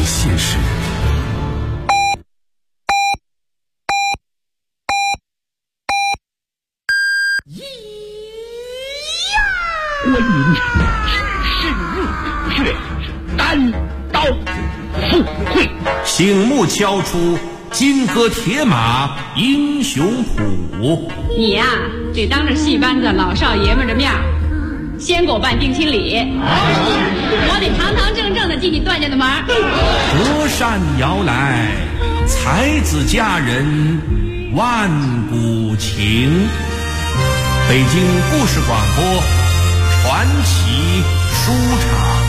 现实。 关云长只身入虎穴，单刀赴会， 醒目敲出金戈铁马英雄谱。 你呀，得当着戏班子老少爷们的面先给我办定亲礼，我得堂堂正正的进你段家的门。 隔山遥来，才子佳人万古情。北京故事广播传奇书场。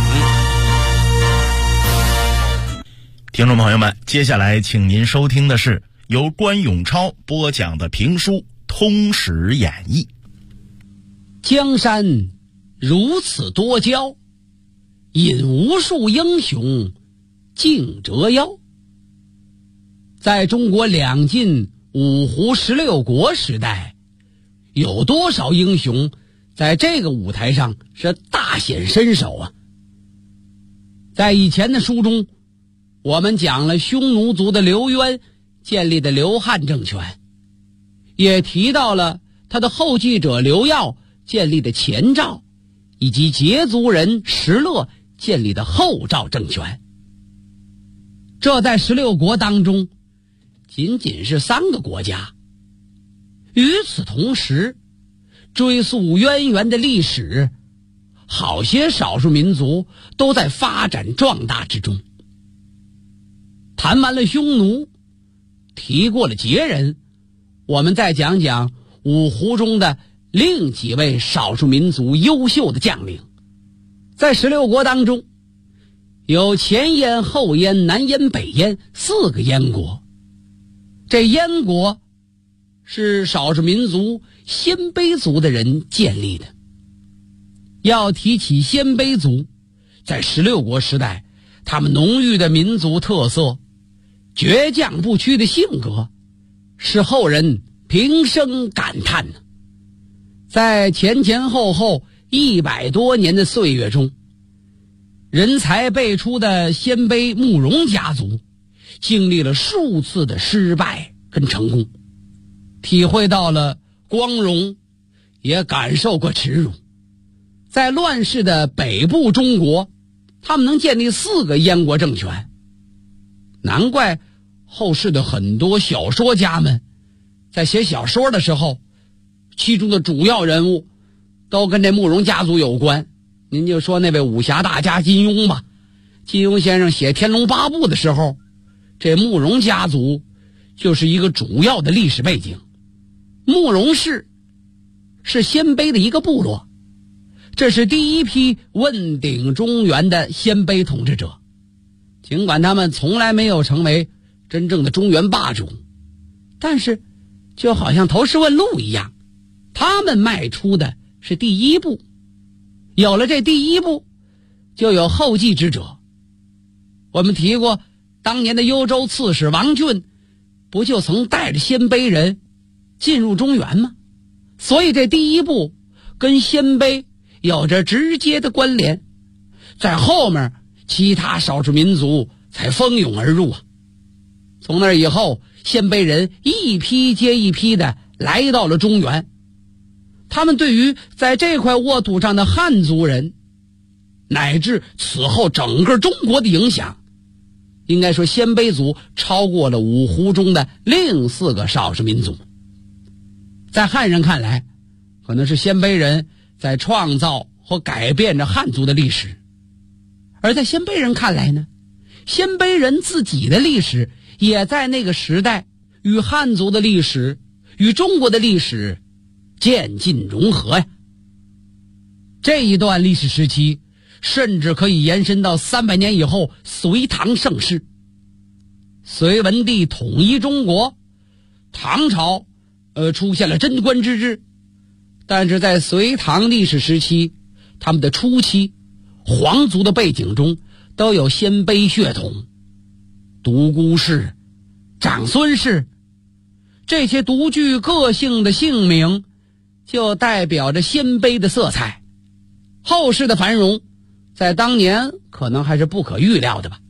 听众朋友们，接下来请您收听的是由关永超播讲的评书《通史演义》。 江山如此多娇，引无数英雄竞折腰。在中国两晋五胡16国时代，有多少英雄在这个舞台上是大显身手啊！在以前的书中，我们讲了匈奴族的刘渊建立的刘汉政权，也提到了他的后继者刘耀建立的前赵，以及羯族人石勒建立的后赵政权。这在16国当中仅仅是3个国家。与此同时，追溯渊源的历史，好些少数民族都在发展壮大之中。谈完了匈奴，提过了羯人，我们再讲讲五胡中的另几位少数民族优秀的将领。在16国当中，有前燕、后燕、南燕、北燕4个燕国。这燕国是少数民族鲜卑族的人建立的。要提起鲜卑族，在16国时代，他们浓郁的民族特色、倔强不屈的性格，使后人平生感叹呢。在前前后后100多年的岁月中，人才辈出的鲜卑慕容家族经历了数次的失败跟成功，体会到了光荣，也感受过耻辱。在乱世的北部中国，他们能建立4个燕国政权，难怪后世的很多小说家们在写小说的时候，其中的主要人物都跟这慕容家族有关。您就说那位武侠大家金庸吧，金庸先生写《天龙八部》的时候，这慕容家族就是一个主要的历史背景。慕容氏是鲜卑的一个部落，这是第一批问鼎中原的鲜卑统治者。尽管他们从来没有成为真正的中原霸主，但是就好像投石问路一样，他们迈出的是第一步。有了这第一步，就有后继之者。我们提过，当年的幽州刺史王浚不就曾带着鲜卑人进入中原吗？所以这第一步跟鲜卑有着直接的关联，在后面其他少数民族才蜂拥而入啊。从那以后，鲜卑人一批接一批的来到了中原，他们对于在这块沃土上的汉族人，乃至此后整个中国的影响，应该说鲜卑族超过了五胡中的另4个少数民族。在汉人看来，可能是鲜卑人在创造和改变着汉族的历史，而在鲜卑人看来呢，鲜卑人自己的历史也在那个时代与汉族的历史、与中国的历史渐进融合呀。这一段历史时期甚至可以延伸到300年以后隋唐盛世。隋文帝统一中国，唐朝出现了贞观之治，但是在隋唐历史时期，他们的初期皇族的背景中都有鲜卑血统，独孤氏、长孙氏，这些独具个性的姓名就代表着鲜卑的色彩。后世的繁荣在当年可能还是不可预料的吧，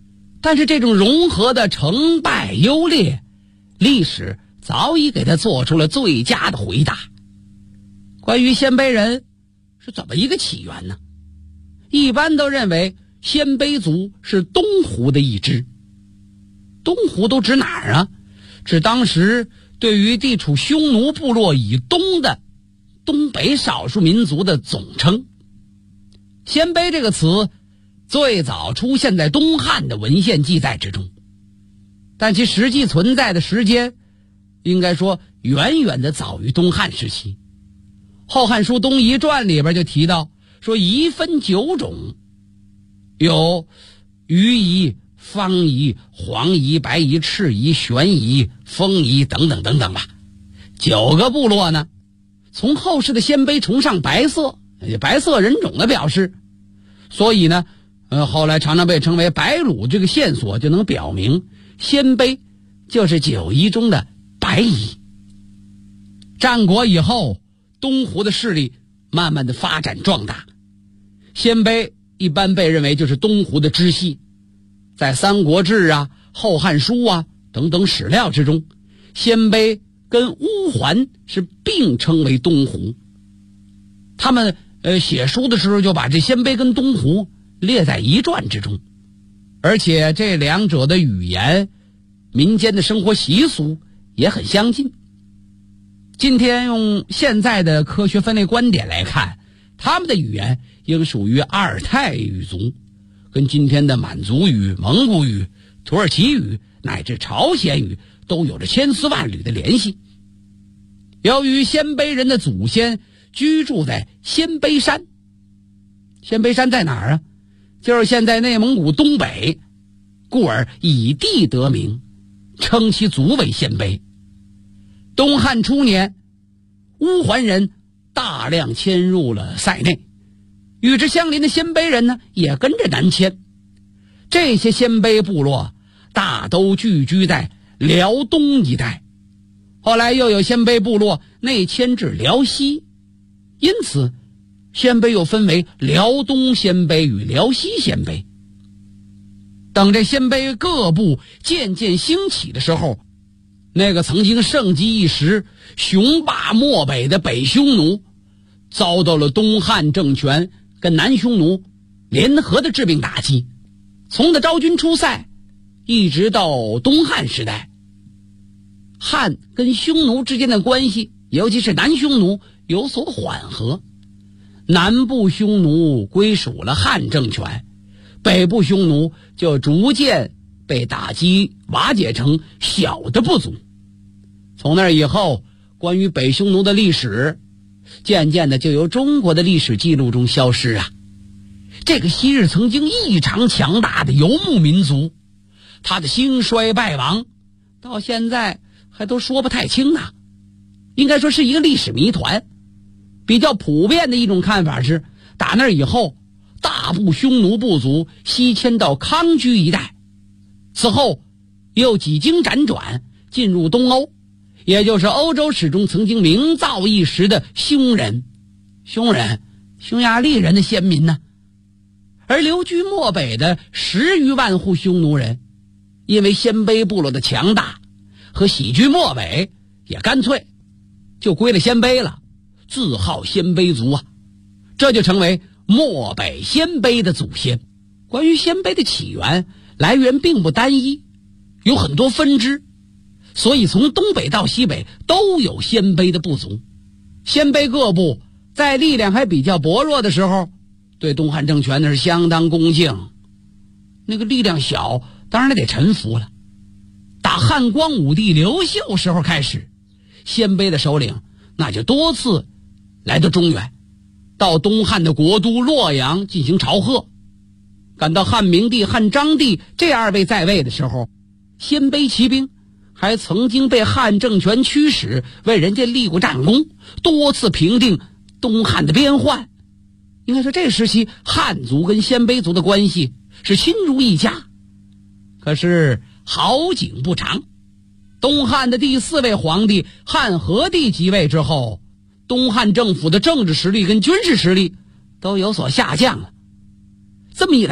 但是这种融合的成败优劣，历史早已给他做出了最佳的回答。关于鲜卑人是怎么一个起源呢？一般都认为鲜卑族是东胡的一支。东胡都指哪儿啊？指当时对于地处匈奴部落以东的东北少数民族的总称。鲜卑这个词最早出现在东汉的文献记载之中，但其实际存在的时间应该说远远的早于东汉时期。后汉书东夷传里边就提到说，夷分9种，有虞夷、方夷、黄夷、白夷、赤夷、玄夷、丰夷等等等等吧。9个部落呢，从后世的鲜卑崇尚白色，白色人种的表示，所以呢后来常常被称为白鲁，这个线索就能表明鲜卑就是9夷中的白夷。战国以后，东胡的势力慢慢的发展壮大，鲜卑一般被认为就是东胡的支系。在三国志啊、后汉书啊等等史料之中，鲜卑跟乌桓是并称为东胡。他们写书的时候就把这鲜卑跟东胡列在一传之中，而且这两者的语言、民间的生活习俗也很相近。今天用现在的科学分类观点来看，他们的语言应属于阿尔泰语族，跟今天的满族语、蒙古语、土耳其语乃至朝鲜语都有着千丝万缕的联系。由于鲜卑人的祖先居住在鲜卑山，鲜卑山在哪儿啊？就是现在内蒙古东北，故而以地得名，称其族为鲜卑。东汉初年，乌桓人大量迁入了塞内，与之相邻的鲜卑人呢也跟着南迁。这些鲜卑部落大都聚居在辽东一带，后来又有鲜卑部落内迁至辽西，因此鲜卑又分为辽东鲜卑与辽西鲜卑。等这鲜卑各部渐渐兴起的时候，那个曾经盛极一时、雄霸漠北的北匈奴，遭到了东汉政权跟南匈奴联合的致命打击。从的昭君出塞一直到东汉时代，汉跟匈奴之间的关系，尤其是南匈奴有所缓和，南部匈奴归属了汉政权，北部匈奴就逐渐被打击瓦解成小的部族。从那以后，关于北匈奴的历史渐渐的就由中国的历史记录中消失啊。这个昔日曾经异常强大的游牧民族，他的兴衰败亡到现在还都说不太清啊，应该说是一个历史谜团。比较普遍的一种看法是，打那以后大部匈奴部族西迁到康居一带，此后又几经辗转进入东欧，也就是欧洲史中曾经名噪一时的匈人、匈牙利人的先民呢。而流居漠北的10余万户匈奴人，因为鲜卑部落的强大和喜居漠北，也干脆就归了鲜卑了，自号鲜卑族啊，这就成为漠北鲜卑的祖先。关于鲜卑的起源来源并不单一，有很多分支，所以从东北到西北都有鲜卑的部族。鲜卑各部在力量还比较薄弱的时候，对东汉政权那是相当恭敬，那个力量小当然得臣服了。打汉光武帝刘秀时候开始，鲜卑的首领那就多次来到中原，到东汉的国都洛阳进行朝贺。赶到汉明帝、汉章帝这2位在位的时候，鲜卑骑兵还曾经被汉政权驱使，为人家立过战功，多次平定东汉的边患。应该说这时期汉族跟鲜卑族的关系是亲如一家。可是好景不长，东汉的第4位皇帝汉和帝即位之后，东汉政府的政治实力跟军事实力都有所下降了。这么一来，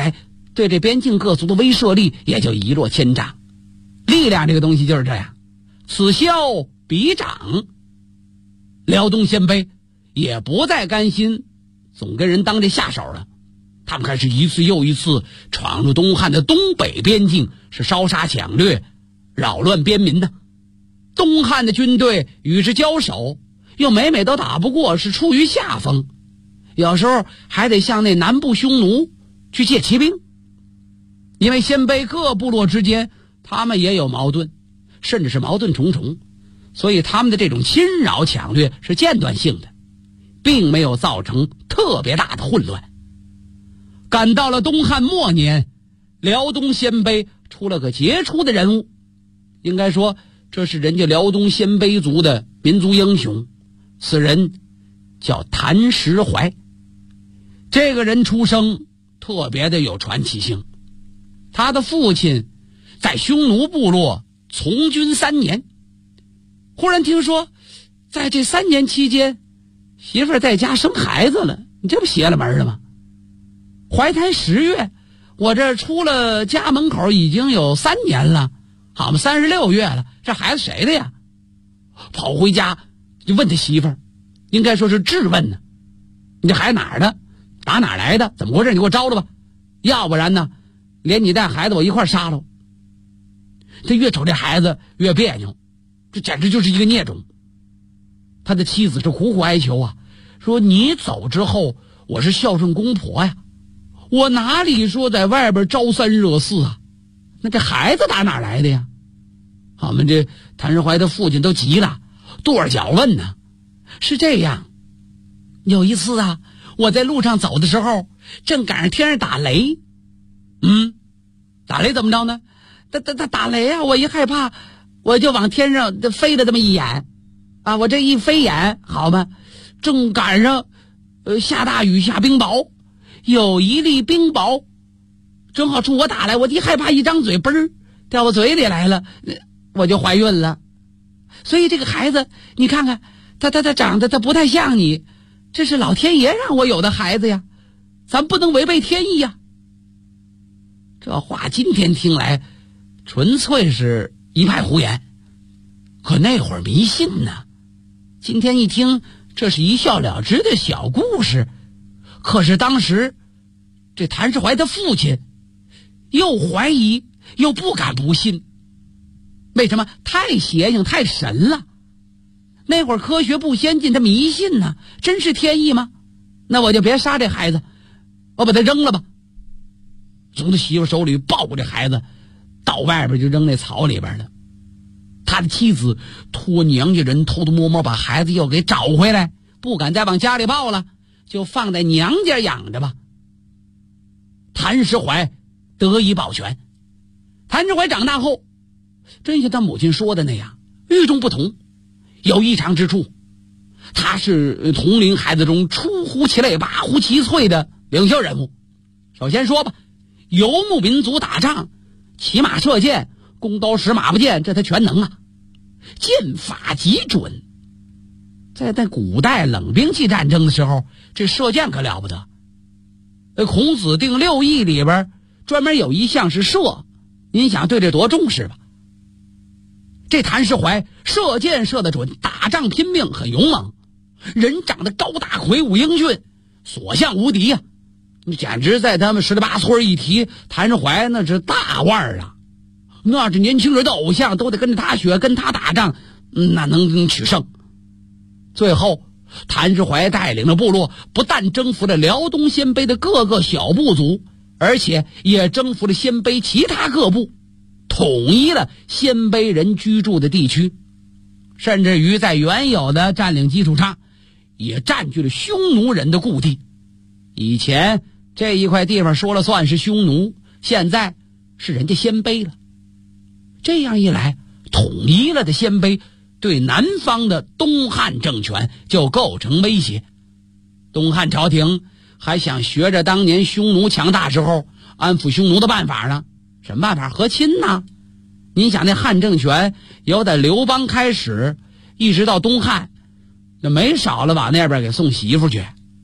对这边境各族的威慑力也就一落千丈。力量这个东西就是这样，此消彼长。辽东鲜卑也不再甘心总跟人当这下手了，他们开始一次又一次闯入东汉的东北边境，是烧杀抢掠，扰乱边民的。东汉的军队与之交手，又每每都打不过，是处于下风，有时候还得向那南部匈奴去借骑兵。因为鲜卑各部落之间他们也有矛盾，甚至是矛盾重重，所以他们的这种侵扰抢掠是间断性的，并没有造成特别大的混乱。赶到了东汉末年，辽东鲜卑出了个杰出的人物，应该说这是人家辽东鲜卑族的民族英雄，此人叫谭石怀。这个人出生特别的有传奇性，他的父亲在匈奴部落从军3年，忽然听说在这3年期间媳妇儿在家生孩子了，你这不邪了门了吗？怀胎10月，我这出了家门口已经有3年了，好嘛，36月了，这孩子谁的呀？跑回家就问他媳妇儿，应该说是质问呢，你这孩子哪儿的，打哪儿来的，怎么回事，你给我招了吧，要不然呢连你带孩子我一块杀了。他越瞅这孩子越别扭，这简直就是一个孽种。他的妻子是苦苦哀求啊，说你走之后我是孝顺公婆呀，我哪里说在外边招三惹四啊，那这孩子打哪儿来的呀？我们这谭石怀的父亲都急了，跺着脚问呢。是这样，有一次啊，我在路上走的时候正赶上天上打雷。打雷怎么着呢？打雷啊，我一害怕我就往天上飞了这么一眼啊，我这一飞眼好吧，正赶上下大雨下冰雹，有一粒冰雹正好冲我打来，我一害怕一张嘴嘣儿掉我嘴里来了，我就怀孕了。所以这个孩子你看看他长得他不太像你，这是老天爷让我有的孩子呀，咱不能违背天意呀。这话今天听来纯粹是一派胡言，可那会儿迷信呢。今天一听这是一笑了之的小故事，可是当时这谭石怀的父亲又怀疑又不敢不信。为什么？太邪性太神了。那会儿科学不先进，他迷信呢，真是天意吗？那我就别杀这孩子，我把他扔了吧。从他媳妇手里抱过这孩子到外边就扔那草里边了。他的妻子托娘家人偷偷摸摸把孩子又给找回来，不敢再往家里抱了，就放在娘家养着吧。谭石怀得以保全。谭石怀长大后真像他母亲说的那样，与众不同，有异常之处。他是同龄孩子中出乎其类拔乎其萃的领袖人物。首先说吧，游牧民族打仗，骑马射箭，弓刀石马不箭，这他全能啊，箭法极准。在古代冷兵器战争的时候，这射箭可了不得。孔子定6艺里边专门有一项是射，您想对这多重视吧。这谭石怀射箭射得准，打仗拼命很勇猛，人长得高大魁梧英俊，所向无敌啊。你简直在他们十里八村一提谭石怀那是大腕儿啊，那是年轻人的偶像，都得跟着他学，跟他打仗，那能取胜。最后谭石怀带领了部落，不但征服了辽东鲜卑的各个小部族，而且也征服了鲜卑其他各部，统一了鲜卑人居住的地区，甚至于在原有的占领基础上也占据了匈奴人的故地。以前这一块地方说了算是匈奴，现在是人家鲜卑了。这样一来，统一了的鲜卑对南方的东汉政权就构成威胁。东汉朝廷还想学着当年匈奴强大时候安抚匈奴的办法呢。什么办法？和亲呢。您想那汉政权由在刘邦开始一直到东汉，那没少了往那边给送媳妇去。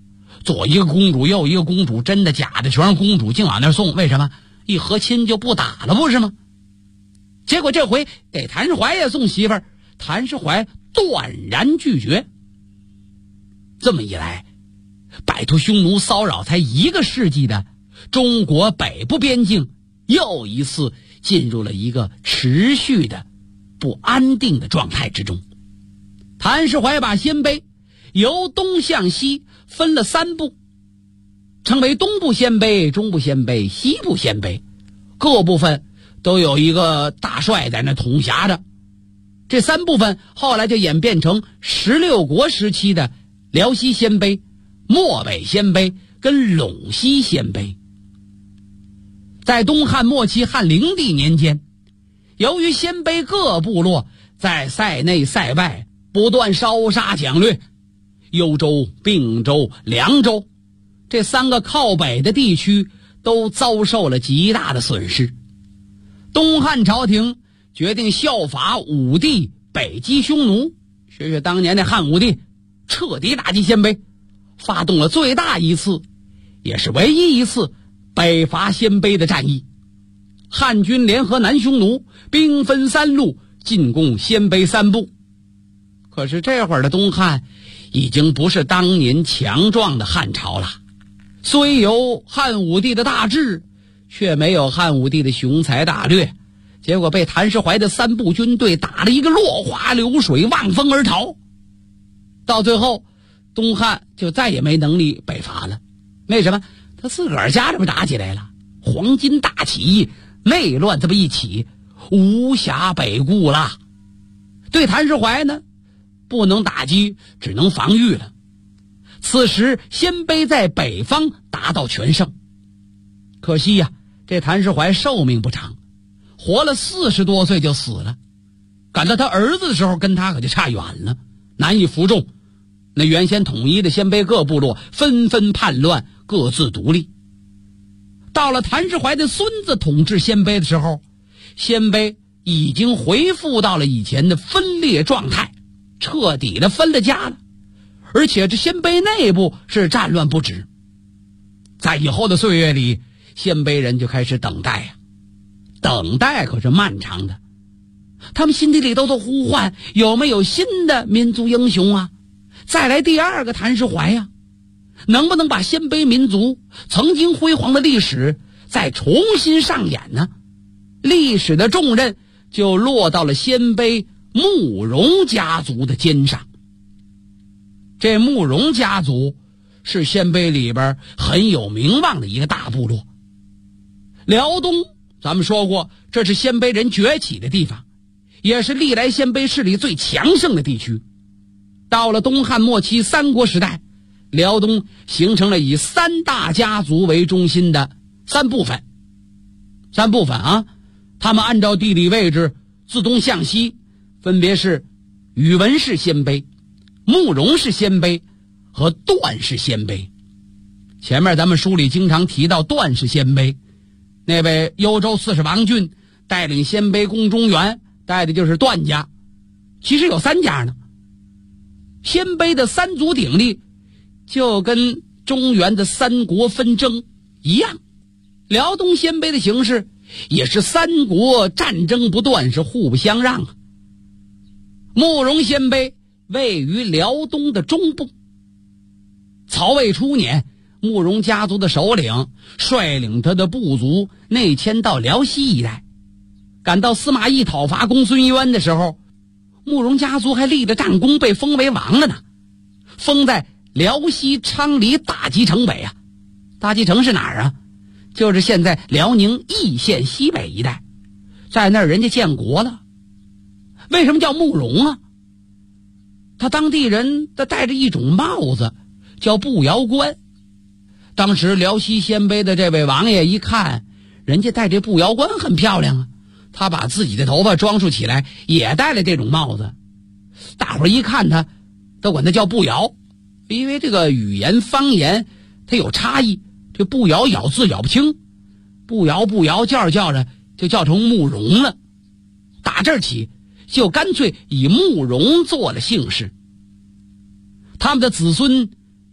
左一个公主右一个公主，真的假的全是公主，净往那儿送。为什么？一和亲就不打了，不是吗？结果这回给谭世怀也送媳妇儿，谭世怀断然拒绝。这么一来，摆脱匈奴骚扰才1个世纪的中国北部边境又一次进入了一个持续的不安定的状态之中。谭世怀把鲜卑由东向西分了3部，称为东部鲜卑、中部鲜卑、西部鲜卑，各部分都有一个大帅在那统辖着。这3部分后来就演变成16国时期的辽西鲜卑、漠北鲜卑跟陇西鲜卑。在东汉末期汉灵帝年间，由于鲜卑各部落在塞内塞外不断烧杀抢掠，幽州、并州、凉州这3个靠北的地区都遭受了极大的损失。东汉朝廷决定效法武帝北击匈奴，学学当年的汉武帝，彻底打击鲜卑，发动了最大一次也是唯一一次北伐鲜卑的战役。汉军联合南匈奴，兵分3路进攻鲜卑3部。可是这会儿的东汉已经不是当年强壮的汉朝了，虽有汉武帝的大志，却没有汉武帝的雄才大略，结果被谭世怀的3部军队打了一个落花流水，望风而逃。到最后东汉就再也没能力北伐了。为什么？他自个儿家里边打起来了，黄巾大起义，内乱这么一起，无暇北顾了。对谭世怀呢，不能打击，只能防御了。此时鲜卑在北方达到全盛，可惜呀，这谭世怀寿命不长，活了40多岁就死了。赶到他儿子的时候，跟他可就差远了，难以服众。那原先统一的鲜卑各部落纷纷叛乱，各自独立。到了谭世怀的孙子统治鲜卑的时候，鲜卑已经恢复到了以前的分裂状态，彻底的分了家了。而且这鲜卑内部是战乱不止。在以后的岁月里，鲜卑人就开始等待呀，等待可是漫长的。他们心底里都呼唤，有没有新的民族英雄啊？再来第2个谭世怀呀，能不能把鲜卑民族曾经辉煌的历史再重新上演呢？历史的重任就落到了鲜卑慕容家族的肩上。这慕容家族是鲜卑里边很有名望的一个大部落。辽东咱们说过，这是鲜卑人崛起的地方，也是历来鲜卑势力最强盛的地区。到了东汉末期三国时代，辽东形成了以3大家族为中心的3部分。3部分啊，他们按照地理位置自东向西，分别是宇文氏鲜卑、慕容氏鲜卑和段氏鲜卑。前面咱们书里经常提到段氏鲜卑，那位幽州刺史王浚带领鲜卑攻中原，带的就是段家。其实有3家呢。鲜卑的3足鼎立，就跟中原的3国纷争一样。辽东鲜卑的形势也是3国战争不断，是互不相让啊。慕容鲜卑位于辽东的中部。曹魏初年，慕容家族的首领率领他的部族内迁到辽西一带。赶到司马懿讨伐公孙渊的时候，慕容家族还立了战功，被封为王了呢。封在辽西昌黎大集城北啊。大集城是哪儿啊？就是现在辽宁义县西北一带，在那儿人家建国了。为什么叫慕容啊？他当地人他戴着一种帽子叫步摇冠。当时辽西鲜卑的这位王爷一看人家戴这步摇冠很漂亮啊，他把自己的头发装束起来，也戴了这种帽子。大伙儿一看他都管他叫步摇，因为这个语言方言它有差异，这步摇咬字咬不清，步摇叫着叫着就叫成慕容了。打这儿起就干脆以慕容做了姓氏。他们的子孙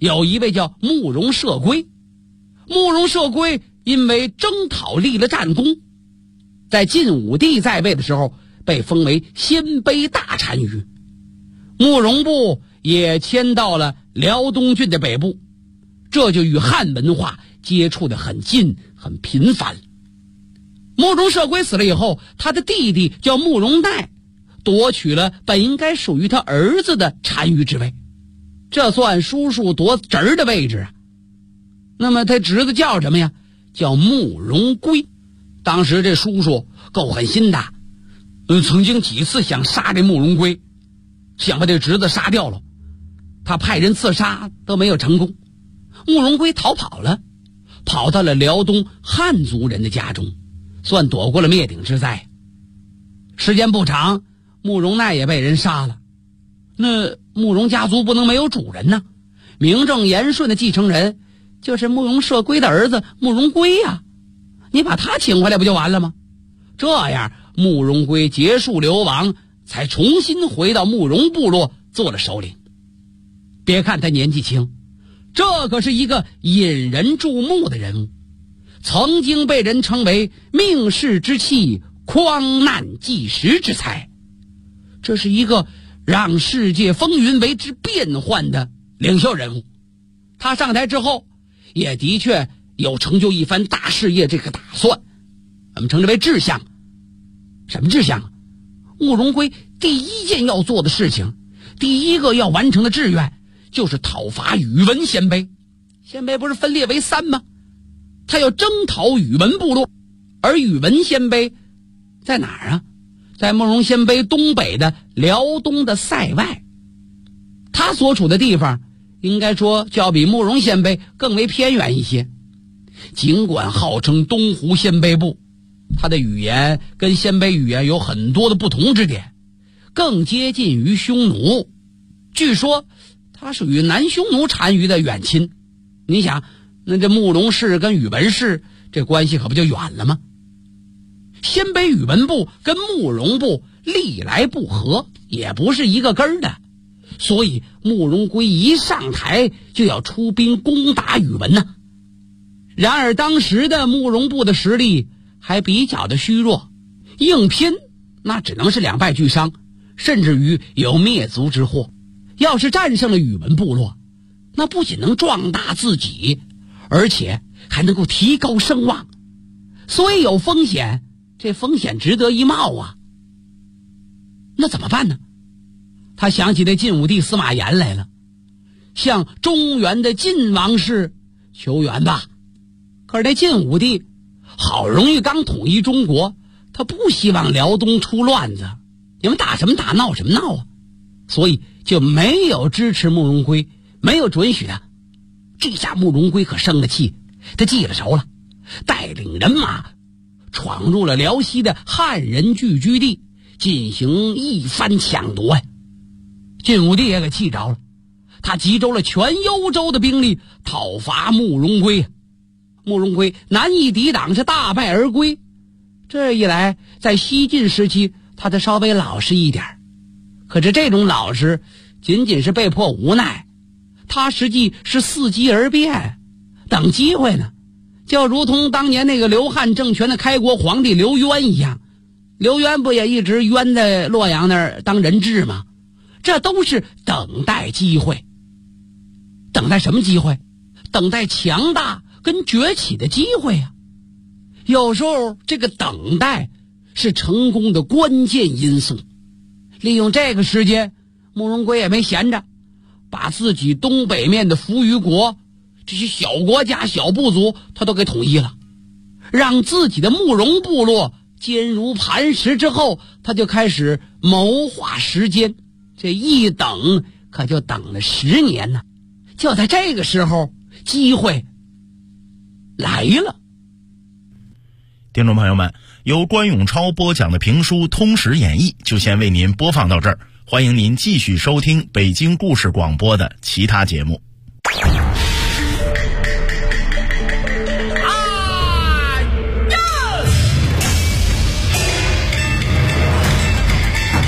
有一位叫慕容射归。慕容射归因为征讨立了战功，在晋武帝在位的时候被封为鲜卑大单于。慕容部也迁到了辽东郡的北部，这就与汉文化接触得很近很频繁。慕容射归死了以后，他的弟弟叫慕容奈夺取了本应该属于他儿子的单于之位，这算叔叔夺侄儿的位置啊。那么他侄子叫什么呀？叫慕容归。当时这叔叔够狠心的，曾经几次想杀这慕容归，想把这侄子杀掉了，他派人刺杀都没有成功。慕容归逃跑了，跑到了辽东汉族人的家中，算躲过了灭顶之灾。时间不长，慕容奈也被人杀了。那慕容家族不能没有主人呢，名正言顺的继承人就是慕容射归的儿子慕容归呀，你把他请回来不就完了吗？这样慕容归结束流亡，才重新回到慕容部落做了首领。别看他年纪轻，这可是一个引人注目的人物，曾经被人称为命世之器，匡难济时之才。这是一个让世界风云为之变幻的领袖人物。他上台之后也的确有成就一番大事业这个打算，我们称之为志向。什么志向？慕容归第一件要做的事情，第一个要完成的志愿，就是讨伐宇文鲜卑。鲜卑不是分裂为3吗？他要征讨宇文部落，而宇文鲜卑在哪儿啊？在慕容鲜卑东北的辽东的塞外。他所处的地方应该说就要比慕容鲜卑更为偏远一些。尽管号称东湖鲜卑部，他的语言跟鲜卑语言有很多的不同之点，更接近于匈奴。据说他属于南匈奴单于的远亲。你想，那这慕容氏跟宇文氏这关系可不就远了吗？鲜卑宇文部跟慕容部历来不和，也不是一个根儿的，所以慕容归一上台就要出兵攻打宇文呢。然而当时的慕容部的实力还比较的虚弱，硬拼那只能是两败俱伤，甚至于有灭族之祸。要是战胜了宇文部落，那不仅能壮大自己，而且还能够提高声望。所以有风险，这风险值得一冒啊。那怎么办呢？他想起那晋武帝司马炎来了，向中原的晋王室求援吧。可是那晋武帝好容易刚统一中国，他不希望辽东出乱子，你们打什么打，闹什么闹啊，所以就没有支持慕容归，没有准许他。这下慕容归可生了气，他记了仇了，带领人马闯入了辽西的汉人聚居地，进行一番抢夺呀。晋武帝也给气着了，他集中了全幽州的兵力讨伐慕容归。慕容归难以抵挡，是大败而归。这一来，在西晋时期他就稍微老实一点，可是这种老实仅仅是被迫无奈，他实际是伺机而变，等机会呢。就如同当年那个刘汉政权的开国皇帝刘渊一样，刘渊不也一直冤在洛阳那儿当人质吗？这都是等待机会。等待什么机会？等待强大跟崛起的机会啊。有时候这个等待是成功的关键因素。利用这个时间，慕容归也没闲着，把自己东北面的扶余国这些小国家小部族他都给统一了，让自己的慕容部落坚如磐石。之后他就开始谋划时间，这一等可就等了10年呢。就在这个时候，机会来了。 听众朋友们，由关永超播讲的评书《通史演义》就先为您播放到这儿，欢迎您继续收听北京故事广播的其他节目。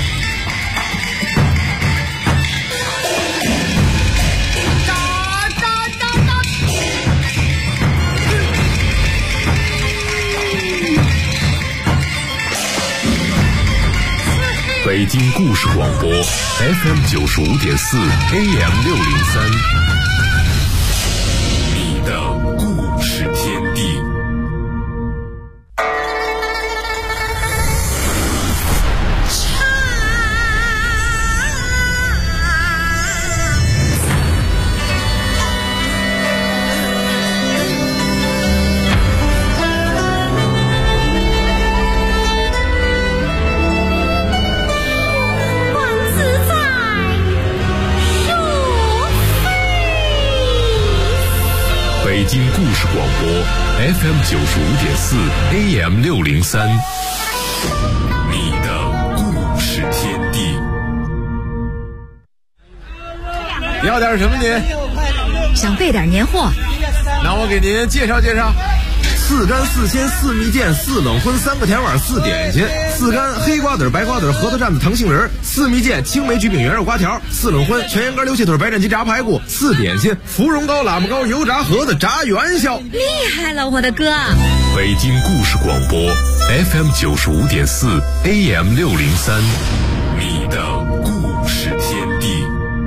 喳喳北京故事广播 FM95.4 AM603，你的故事天地。北京故事广播 FM95.4 AM603，你的故事天地。 要点什么您？ 想备点年货。 那我给您介绍介绍。4干4鲜4蜜饯4冷荤3个甜碗4点心，4干黑瓜子白瓜子核桃蘸子糖杏仁，4蜜饯青梅焗饼圆肉瓜条，4冷荤全羊肝溜蟹腿白斩鸡炸排骨，4点心芙蓉糕喇嘛糕油炸盒子炸元宵。 厉害了，我的哥！ 北京故事广播 FM95.4 AM603，你的故事天地。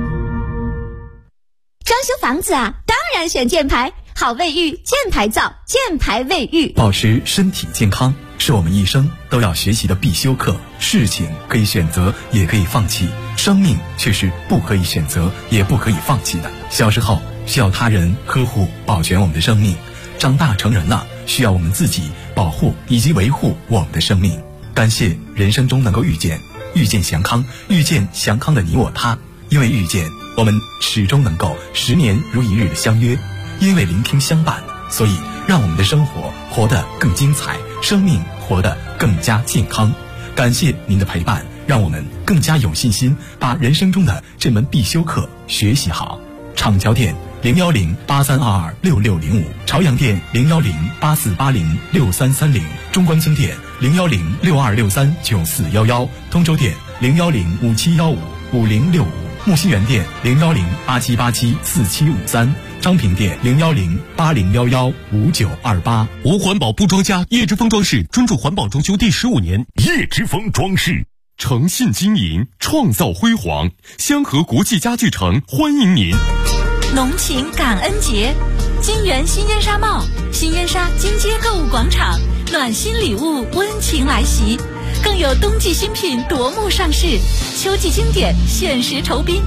装修房子啊，当然选箭牌，好卫浴箭牌灶，箭牌卫浴。 保持身体健康是我们一生都要学习的必修课。事情可以选择，也可以放弃，生命却是不可以选择，也不可以放弃的。小时候需要他人呵护保全我们的生命，长大成人了需要我们自己保护以及维护我们的生命。感谢人生中能够遇见祥康，遇见祥康的你我他。因为遇见，我们始终能够10年如一日的相约；因为聆听相伴，所以让我们的生活活得更精彩，生命活得更加健康。感谢您的陪伴，让我们更加有信心把人生中的这门必修课学习好。厂桥店01083226605，朝阳店01084806330，中关村店01062639411，通州店01057155065，木樨园店01087874753，昌平店01080115928。 无环保不装家，叶之峰装饰专注环保装修第15年。 叶之峰装饰， 诚信经营，创造辉煌。香河国际家具城欢迎您。 浓情感恩节，金源新烟纱帽，新烟纱金街购物广场，暖心礼物温情来袭，更有冬季新品夺目上市，秋季经典限时酬宾。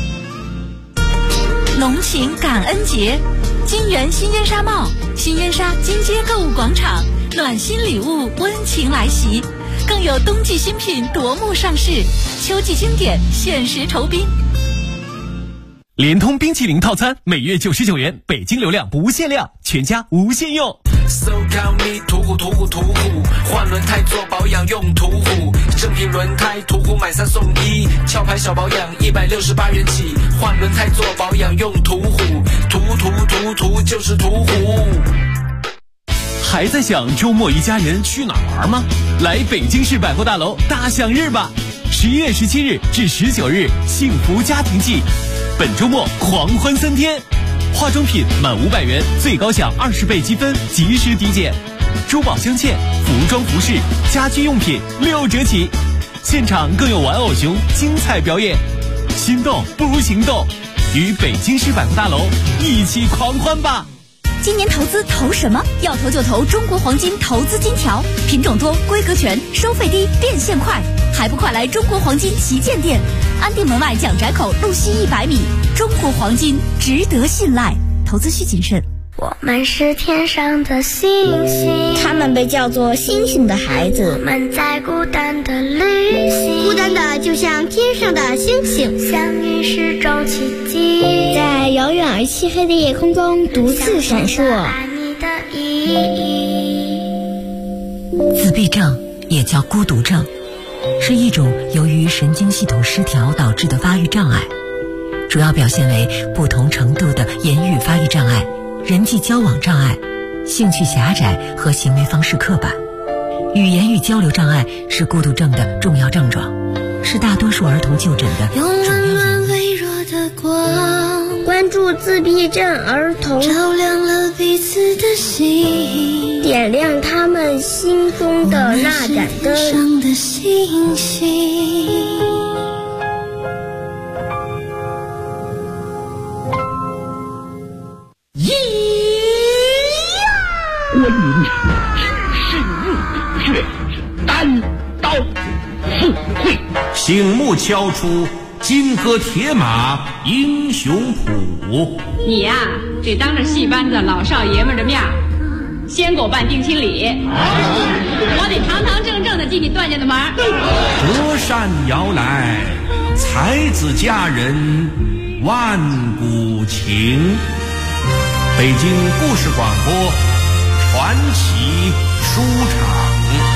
浓情感恩节，金源新烟纱帽，新烟纱金街购物广场，暖心礼物温情来袭，更有冬季新品夺目上市，秋季经典限时酬宾。 联通冰淇淋套餐每月99元，北京流量不限量，全家无限用。 So call me 途虎，换轮胎做保养用途虎，正品轮胎途虎买3送1，壳牌小保养168元起，换轮胎做保养用途虎，途就是途虎。 还在想周末一家人去哪儿玩吗？来北京市百货大楼大享日吧！11月17日至19日，幸福家庭季。本周末狂欢3天，化妆品满500元最高享20倍积分，及时抵减；珠宝镶嵌、服装服饰、家居用品6折起。现场更有玩偶熊精彩表演，心动不如行动，与北京市百货大楼一起狂欢吧！ 今年投资投什么？要投就投中国黄金投资金条，品种多，规格全，收费低，变现快，还不快来中国黄金旗舰店，安定门外蒋宅口路西100米。中国黄金值得信赖，投资需谨慎。 我们是天上的星星， 他们被叫做星星的孩子。 我们在孤单的旅行， 孤单的就像天上的星星， 相遇是种奇迹， 在遥远而漆黑的夜空中独自闪烁。 爱你的意义。 自闭症也叫孤独症，是一种由于神经系统失调导致的发育障碍，主要表现为不同程度的言语发育障碍、人际交往障碍、兴趣狭窄和行为方式刻板。语言与交流障碍是孤独症的重要症状，是大多数儿童就诊的主要原因。 关帮助自闭症儿童， 照亮了彼此的心， 点亮他们心中的那盏灯。 上的星星。 关云长只是入血，单刀赴会， 醒目敲出金戈铁马英雄谱。 你呀，得当着戏班子老少爷们的面先给我办定亲礼，我得堂堂正正的进你段家的门。 折扇摇来，才子佳人万古情。北京故事广播传奇书场。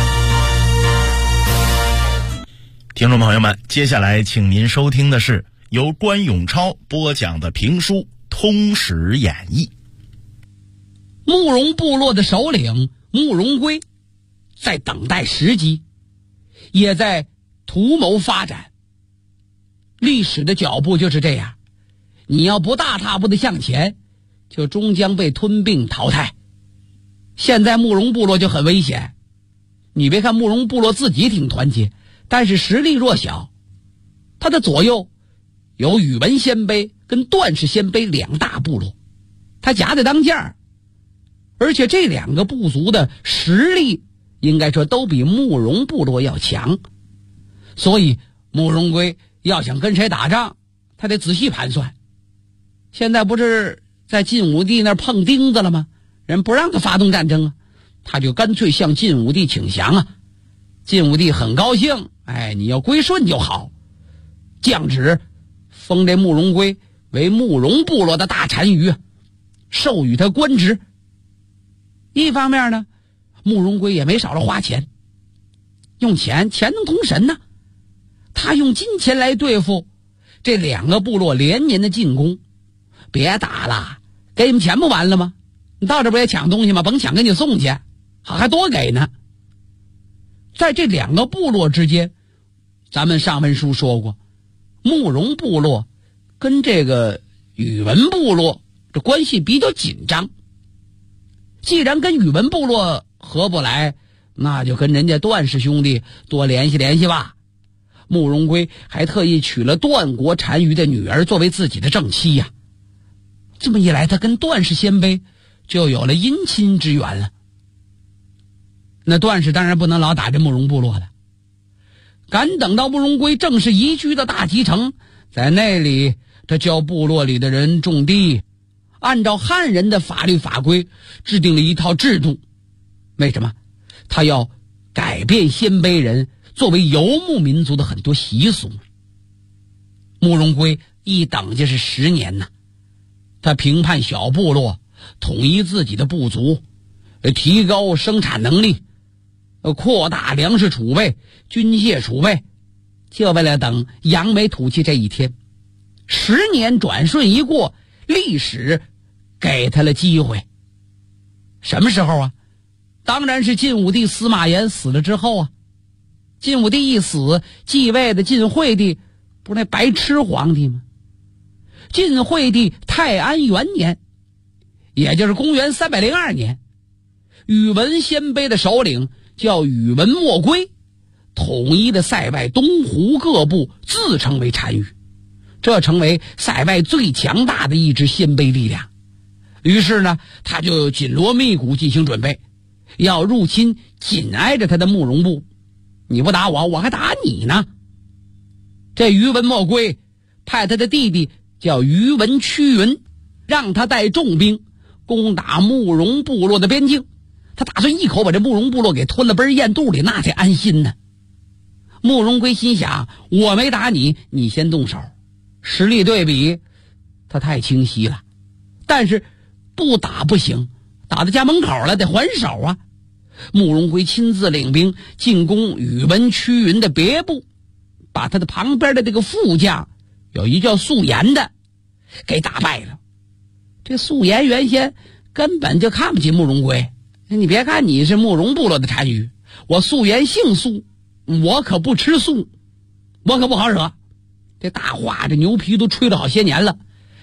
听众朋友们，接下来请您收听的是由关永超播讲的评书《通史演义》。 慕容部落的首领慕容归在等待时机，也在图谋发展。历史的脚步就是这样，你要不大踏步的向前，就终将被吞并淘汰。现在慕容部落就很危险，你别看慕容部落自己挺团结，但是实力弱小。他的左右有宇文鲜卑跟段氏鲜卑两大部落，他夹在当间儿，而且这两个部族的实力应该说都比慕容部落要强，所以慕容归要想跟谁打仗，他得仔细盘算。现在不是在晋武帝那儿碰钉子了吗？人不让他发动战争啊，他就干脆向晋武帝请降啊。晋武帝很高兴，你要归顺就好，降旨封这慕容归为慕容部落的大单于，授予他官职。一方面呢，慕容归也没少了花钱，用钱能通神呢。他用金钱来对付这两个部落连年的进攻，别打了，给你们钱不完了吗？你到这不也抢东西吗？甭抢，给你送去，还多给呢。在这两个部落之间，咱们上文书说过，慕容部落跟这个宇文部落这关系比较紧张。既然跟宇文部落合不来，那就跟人家段氏兄弟多联系联系吧。慕容归还特意娶了段国单于的女儿作为自己的正妻呀。这么一来，他跟段氏鲜卑就有了姻亲之缘了。那段氏当然不能老打这慕容部落了，赶等到慕容归正式移居到大集城，在那里他教部落里的人种地，按照汉人的法律法规制定了一套制度。为什么？他要改变鲜卑人作为游牧民族的很多习俗。慕容归一等就是10年呢，他平叛小部落，统一自己的部族，提高生产能力，扩大粮食储备、军械储备，就为了等扬眉吐气这一天。10年转瞬一过，历史给他了机会。什么时候啊？当然是晋武帝司马炎死了之后啊。晋武帝一死，继位的晋惠帝不是那白痴皇帝吗？晋惠帝泰安元年，也就是公元302年，宇文鲜卑的首领叫宇文墨归，统一的塞外东湖各部，自称为单于，这成为塞外最强大的一支鲜卑力量。于是呢，他就紧锣密鼓进行准备，要入侵紧挨着他的慕容部。你不打我，我还打你呢。这宇文墨归派他的弟弟叫宇文屈云，让他带重兵攻打慕容部落的边境。他打算一口把这慕容部落给吞了，奔咽肚里，那才安心呢。慕容归心想，我没打你，你先动手。实力对比他太清晰了，但是不打不行，打到家门口了得还手啊。慕容归亲自领兵进攻宇文屈云的别部，把他的旁边的这个副将有一叫素颜的给打败了。这素颜原先根本就看不起慕容归，你别看你是慕容部落的单于，我素颜姓素，我可不吃素，我可不好惹。这大话这牛皮都吹了好些年了，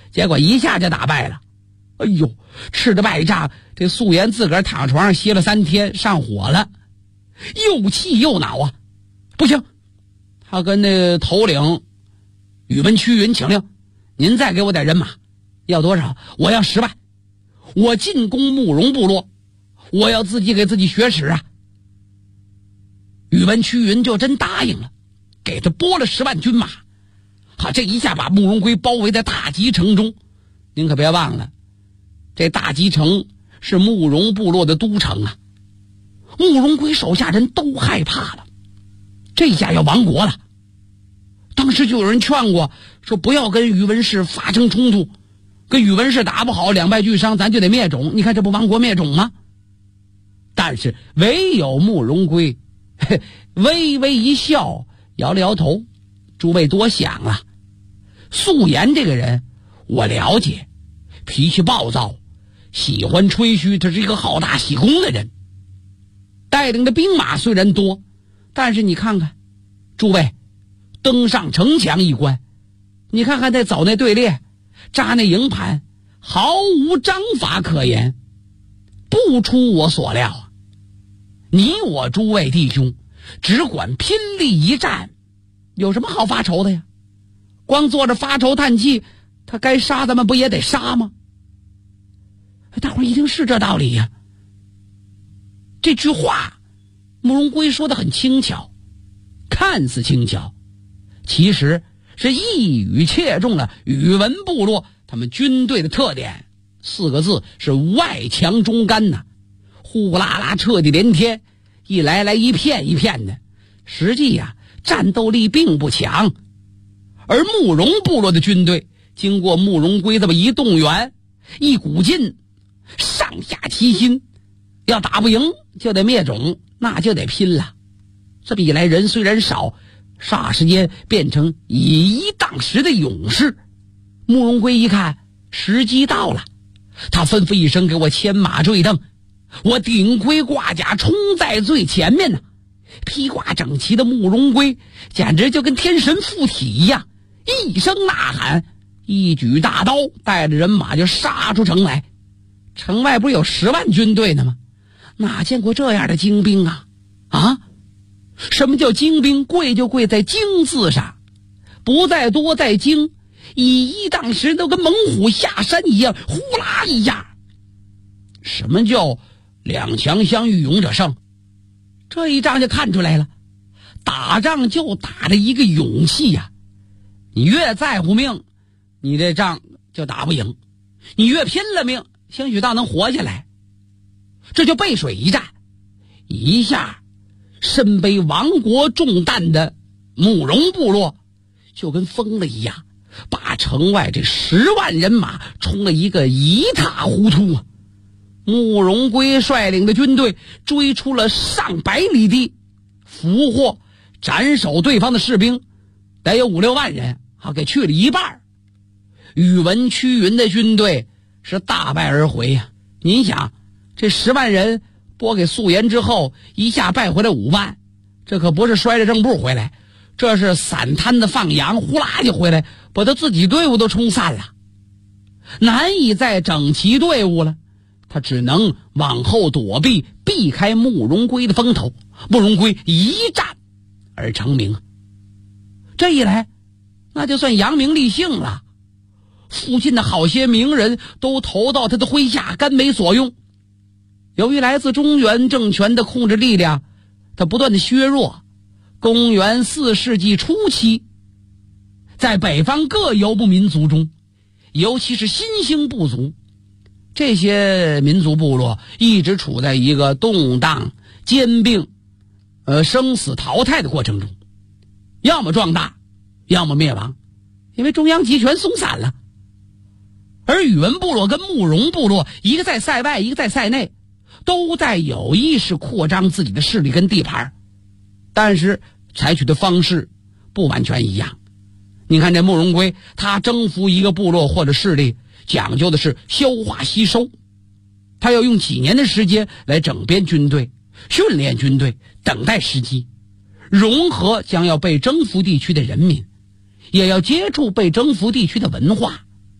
结果一下就打败了。哎呦，吃着败仗，这素颜自个儿躺床上歇了3天，上火了，又气又恼啊！不行，他跟那头领宇文屈云请令，您再给我点人马，要多少？我要10万，我进攻慕容部落，我要自己给自己学史啊！宇文屈云就真答应了，给他拨了10万军马。好，这一下把慕容归包围在大吉城中。您可别忘了，这大吉城是慕容部落的都城啊。慕容归手下人都害怕了，这下要亡国了。当时就有人劝过，说不要跟宇文氏发生冲突，跟宇文氏打不好，两败俱伤，咱就得灭种。你看这不亡国灭种吗？但是唯有慕容归微微一笑，摇了摇头。诸位多想了，素颜这个人我了解，脾气暴躁，喜欢吹嘘，他是一个好大喜功的人。带领的兵马虽然多，但是你看看，诸位登上城墙一关，你看看走那队列，扎那营盘，毫无章法可言，不出我所料啊！你我诸位弟兄只管拼力一战，有什么好发愁的呀？光坐着发愁叹气，他该杀咱们不也得杀吗？大伙儿一定是这道理呀。这句话慕容归说得很轻巧，看似轻巧，其实是一语切中了宇文部落他们军队的特点，4个字是外强中干呐，呼呼啦啦彻底连天，一来一片一片的，实际呀战斗力并不强。而慕容部落的军队经过慕容归这么一动员，一鼓劲，上下齐心，要打不赢就得灭种，那就得拼了。这么一来，人虽然少，霎时间变成以一当十的勇士。慕容归一看时机到了，他吩咐一声，给我牵马坠镫，我顶盔挂甲冲在最前面呢。披挂整齐的慕容归简直就跟天神附体一样，一声呐喊，一举大刀，带着人马就杀出城来。城外不是有10万军队呢吗？哪见过这样的精兵啊？啊，什么叫精兵？贵就贵在精字上，不在多在精，以一当十，都跟猛虎下山一样，呼啦一下。什么叫两强相遇，勇者胜？这一仗就看出来了，打仗就打着一个勇气呀。你越在乎命，你这仗就打不赢；你越拼了命，兴许倒能活下来。这就背水一战，一下身背亡国重担的慕容部落就跟疯了一样，把城外这10万人马冲了一个一塌糊涂啊！慕容归率领的军队追出了上百里地，俘获斩首对方的士兵得有5-6万人，给去了一半。宇文屈云的军队是大败而回呀！您想，这10万人拨给素颜之后，一下败回来5万，这可不是摔着正步回来，这是散摊的放羊，呼啦就回来，把他自己队伍都冲散了，难以再整齐队伍了。他只能往后躲避，避开慕容归的风头。慕容归一战而成名，这一来那就算扬名立姓了。附近的好些名人都投到他的麾下，甘为所用。由于来自中原政权的控制力量，他不断的削弱。公元4世纪初期，在北方各游牧民族中，尤其是新兴部族，这些民族部落一直处在一个动荡、兼并、生死淘汰的过程中，要么壮大，要么灭亡，因为中央集权松散了。而宇文部落跟慕容部落，一个在塞外，一个在塞内，都在有意识扩张自己的势力跟地盘，但是采取的方式不完全一样。你看这慕容归，他征服一个部落或者势力，讲究的是消化吸收，他要用几年的时间来整编军队，训练军队，等待时机，融合将要被征服地区的人民，也要接触被征服地区的文化。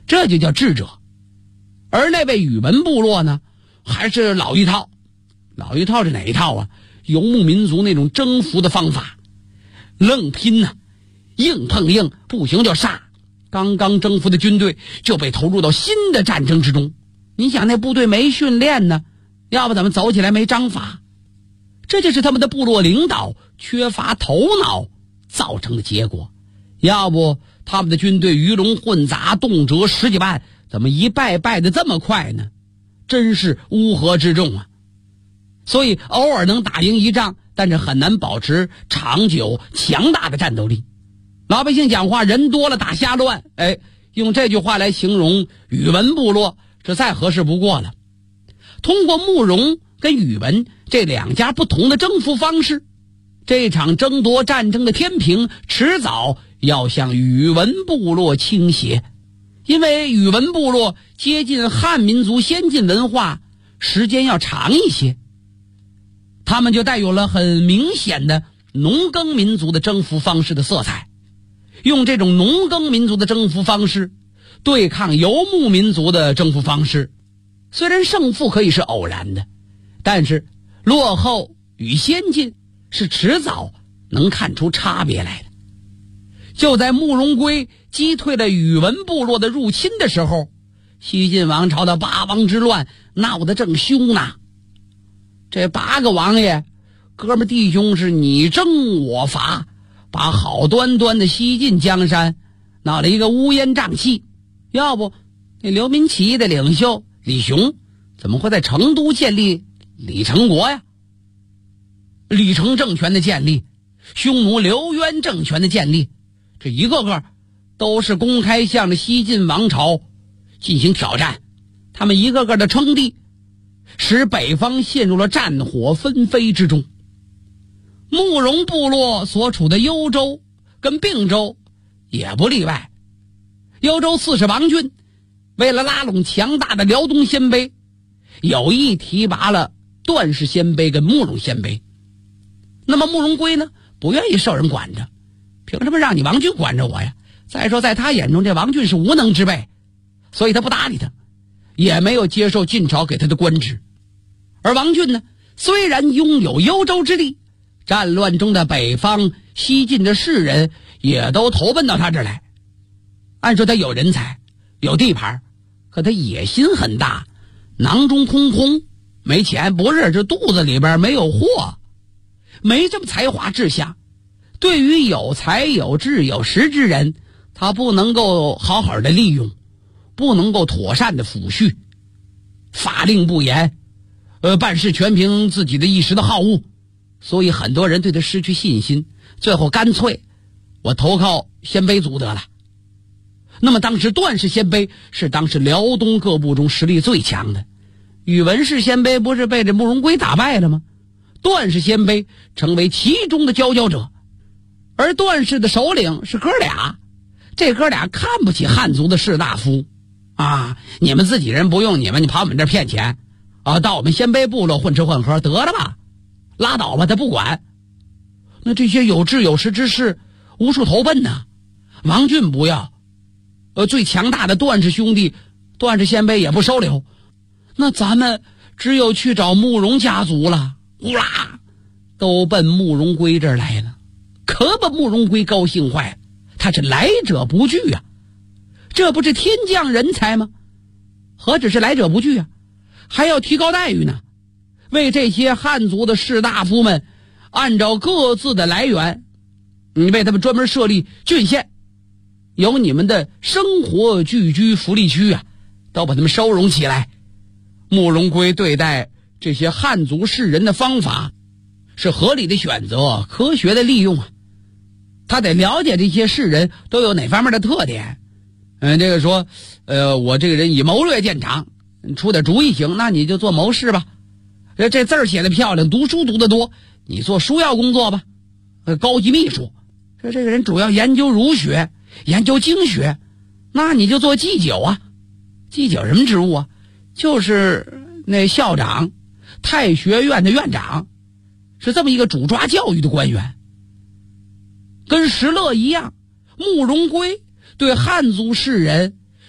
这就叫智者。而那位宇文部落呢，还是老一套。老一套是哪一套啊？游牧民族那种征服的方法，愣拼呢，硬碰硬，不行就杀。刚刚征服的军队就被投入到新的战争之中。你想那部队没训练呢，要不怎么走起来没章法？这就是他们的部落领导缺乏头脑造成的结果。要不他们的军队鱼龙混杂，动辄10几万，怎么一败得这么快呢？真是乌合之众啊！所以偶尔能打赢一仗，但是很难保持长久强大的战斗力。老百姓讲话人多了打瞎乱，用这句话来形容宇文部落是再合适不过了。通过慕容跟宇文这两家不同的征服方式，这场争夺战争的天平迟早要向宇文部落倾斜。因为宇文部落接近汉民族先进文化时间要长一些，他们就带有了很明显的农耕民族的征服方式的色彩。用这种农耕民族的征服方式对抗游牧民族的征服方式，虽然胜负可以是偶然的，但是落后与先进是迟早能看出差别来的。就在慕容归击退了宇文部落的入侵的时候，西晋王朝的八王之乱闹得正凶呢。这8个王爷哥们弟兄是你争我伐，把好端端的西晋江山闹了一个乌烟瘴气。要不那流民起义的领袖李雄怎么会在成都建立李成国呀？李成政权的建立，匈奴刘渊政权的建立，这一个个都是公开向着西晋王朝进行挑战。他们一个个的称帝，使北方陷入了战火纷飞之中。慕容部落所处的幽州跟并州也不例外。幽州刺史王俊为了拉拢强大的辽东鲜卑，有意提拔了段氏鲜卑跟慕容鲜卑。那么慕容归呢，不愿意受人管着，凭什么让你王俊管着我呀？再说在他眼中这王俊是无能之辈，所以他不搭理他，也没有接受晋朝给他的官职。而王俊呢，虽然拥有幽州之力，战乱中的北方西晋的士人也都投奔到他这儿来。按说他有人才有地盘，可他野心很大，囊中空空，没钱，不是这肚子里边没有货，没这么才华志向。对于有才有志有识之人，他不能够好好的利用，不能够妥善的抚恤，法令不严，办事全凭自己的一时的好恶，所以很多人对他失去信心，最后干脆我投靠鲜卑族得了。那么当时段氏鲜卑是当时辽东各部中实力最强的，宇文氏鲜卑不是被这慕容归打败了吗？段氏鲜卑成为其中的佼佼者。而段氏的首领是哥俩，这哥俩看不起汉族的士大夫啊，你们自己人不用你跑我们这儿骗钱啊，到我们鲜卑部落混吃混喝得了吧，拉倒吧，他不管。那这些有志有识之士无数投奔呢，王俊不要，最强大的段氏兄弟段氏鲜卑也不收留，那咱们只有去找慕容家族了。呼啦，都奔慕容归这儿来了，可把慕容归高兴坏了，他是来者不拒啊，这不是天降人才吗？何止是来者不拒啊，还要提高待遇呢，为这些汉族的士大夫们按照各自的来源，你为他们专门设立郡县，有你们的生活聚居福利区啊，都把他们收容起来。慕容归对待这些汉族士人的方法是合理的选择，科学的利用啊。他得了解这些士人都有哪方面的特点。这个说我这个人以谋略见长，出点主意行，那你就做谋士吧。这字儿写得漂亮，读书读得多，你做书要工作吧，高级秘书。说这个人主要研究儒学，研究经学，那你就做祭酒啊。祭酒什么职务啊？就是那校长，太学院的院长，是这么一个主抓教育的官员。跟石勒一样，慕容归对汉族士人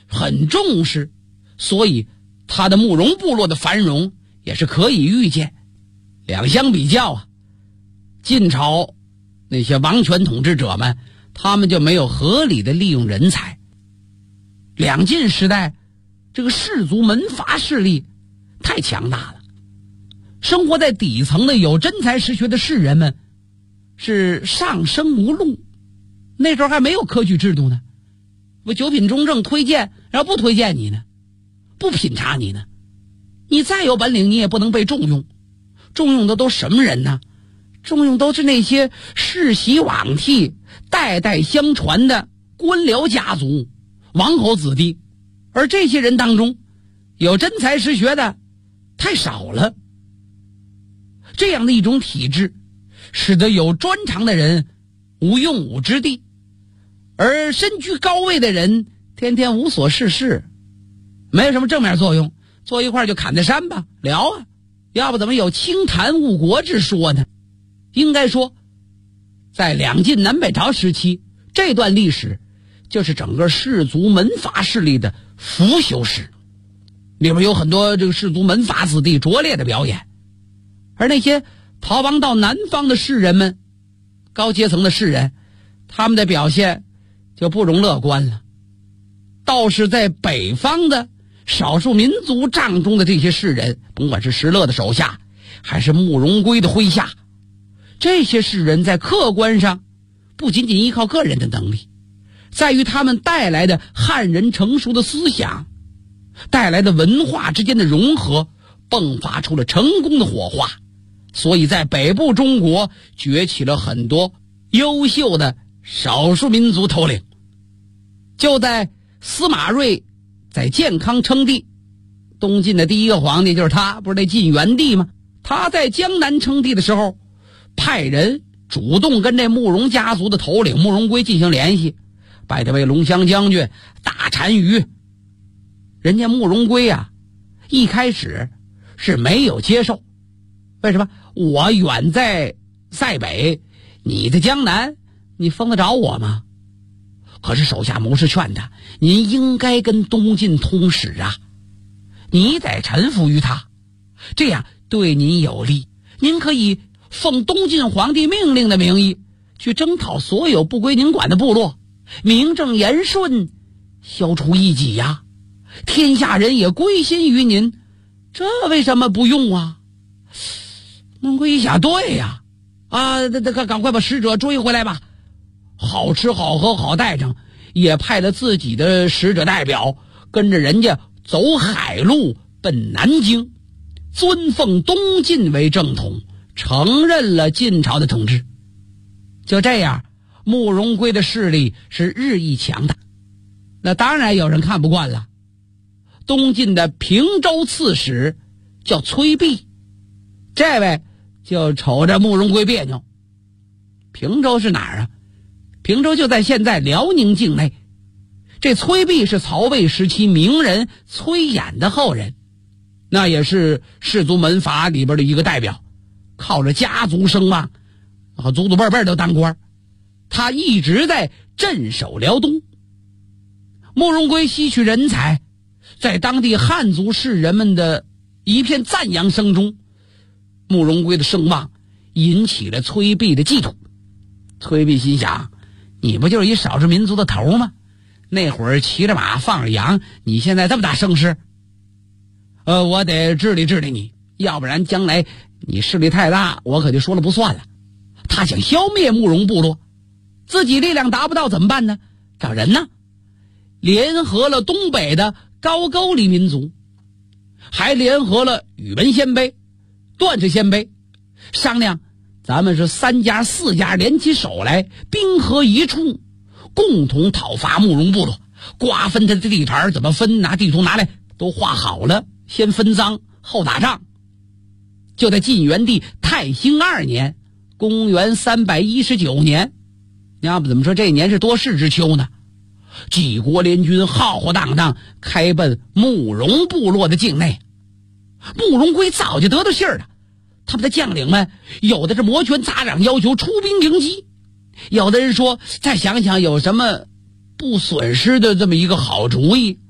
很重视，所以他的慕容部落的繁荣也是可以预见。两相比较啊，晋朝那些王权统治者们，他们就没有合理的利用人才。两晋时代，这个士族门阀势力太强大了，生活在底层的有真才实学的士人们是上升无路。那时候还没有科举制度呢，我九品中正推荐，然后不推荐你呢，不品察你呢，你再有本领你也不能被重用。重用的都什么人呢？重用都是那些世袭罔替、代代相传的官僚家族、王侯子弟，而这些人当中有真才实学的太少了。这样的一种体制使得有专长的人无用武之地，而身居高位的人天天无所事事，没有什么正面作用，坐一块就侃在山吧，聊啊，要不怎么有清谈误国之说呢？应该说在两晋南北朝时期，这段历史就是整个士族门阀势力的腐朽史，里面有很多这个士族门阀子弟拙劣的表演，而那些逃亡到南方的士人们，高阶层的士人，他们的表现就不容乐观了。倒是在北方的少数民族帐中的这些士人，甭管是石勒的手下还是慕容归的麾下，这些士人在客观上不仅仅依靠个人的能力，在于他们带来的汉人成熟的思想，带来的文化之间的融合，迸发出了成功的火花。所以在北部中国崛起了很多优秀的少数民族头领。就在司马睿在建康称帝，东晋的第一个皇帝就是他，不是那晋元帝吗？他在江南称帝的时候，派人主动跟这慕容家族的头领慕容归进行联系，拜他为龙骧将军、大单于。人家慕容归啊，一开始是没有接受。为什么？我远在塞北，你在江南，你封得着我吗？可是手下谋士劝他，您应该跟东晋通使啊，你得臣服于他，这样对您有利。您可以奉东晋皇帝命令的名义去征讨所有不归您管的部落，名正言顺，消除异己呀，天下人也归心于您，这为什么不用啊？孟归一想，对呀，赶快把使者追回来吧，好吃好喝好待着，也派了自己的使者代表跟着人家走海路奔南京，尊奉东晋为正统，承认了晋朝的统治。就这样，慕容归的势力是日益强大。那当然有人看不惯了，东晋的平州刺史叫崔弼，这位就瞅着慕容归别扭。平州是哪儿啊？平州就在现在辽宁境内。这崔弼是曹魏时期名人崔琰的后人，那也是士族门阀里边的一个代表，靠着家族声望，祖祖辈辈都当官。他一直在镇守辽东。慕容归吸取人才，在当地汉族士人们的一片赞扬声中，慕容归的声望引起了崔弼的嫉妒。崔弼心想，你不就是一少数民族的头吗？那会儿骑着马放着羊，你现在这么大声势，我得治理治理你，要不然将来你势力太大，我可就说了不算了。他想消灭慕容部落，自己力量达不到怎么办呢？找人呢，联合了东北的高句丽民族，还联合了宇文鲜卑、段氏鲜卑，商量咱们是3家4家联起手来，兵合一处，共同讨伐慕容部落。瓜分他的地盘怎么分，拿地图拿来都画好了，先分赃后打仗。就在晋元帝太兴2年，公元319年，要不怎么说这一年是多事之秋呢？几国联军浩浩荡荡开奔慕容部落的境内。慕容归早就得到信儿了，他们的将领们有的是摩拳擦掌要求出兵迎击，有的人说再想想有什么不损失的这么一个好主意，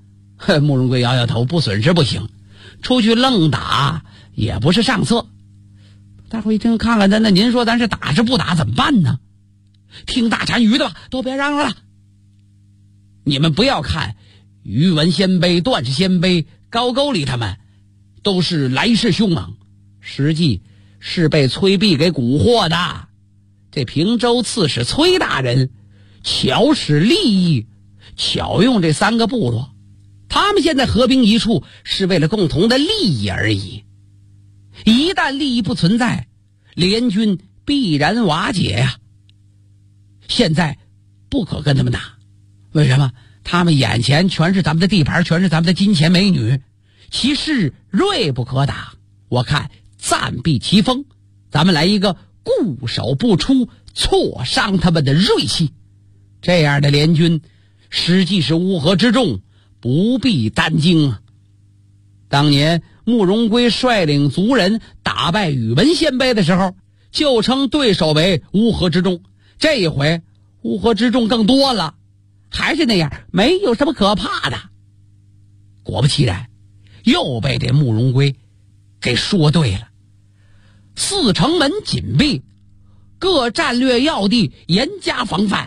慕容贵摇摇头，不损失不行，出去愣打也不是上策。大伙一听，看看咱，那您说咱是打是不打怎么办呢？听大单于的吧，都别嚷嚷了。你们不要看宇文鲜卑、段氏鲜卑、高句丽他们都是来势凶猛，实际是被崔璧给蛊惑的。这平州刺史崔大人巧使利益，巧用这3个部落，他们现在合兵一处是为了共同的利益而已。一旦利益不存在，联军必然瓦解呀。现在不可跟他们打，为什么？他们眼前全是咱们的地盘，全是咱们的金钱美女，其势锐不可挡。我看暂避其锋，咱们来一个固守不出，挫伤他们的锐气。这样的联军实际是乌合之众，不必担惊啊。当年慕容归率领族人打败宇文鲜卑的时候，就称对手为乌合之众。这一回乌合之众更多了，还是那样，没有什么可怕的。果不其然，又被这慕容归给说对了。4城门紧闭，各战略要地严加防范